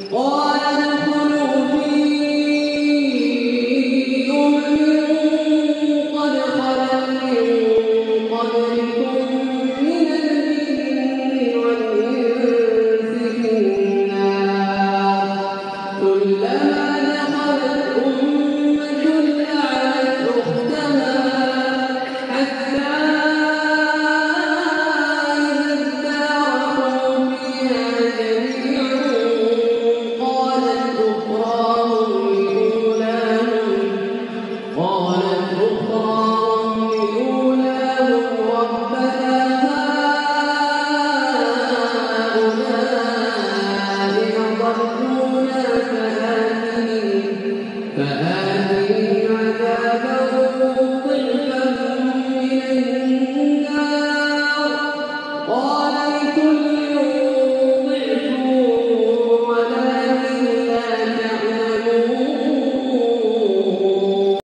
قال ادخلوا في أمم قد خلت من قبلكم من الجن والإنس في النار كلما دخلت أمة لعنت أختها حتى إذا اداركوا فيها جميعا قالت أخراهم لأولاهم ربنا هؤلاء أضلونا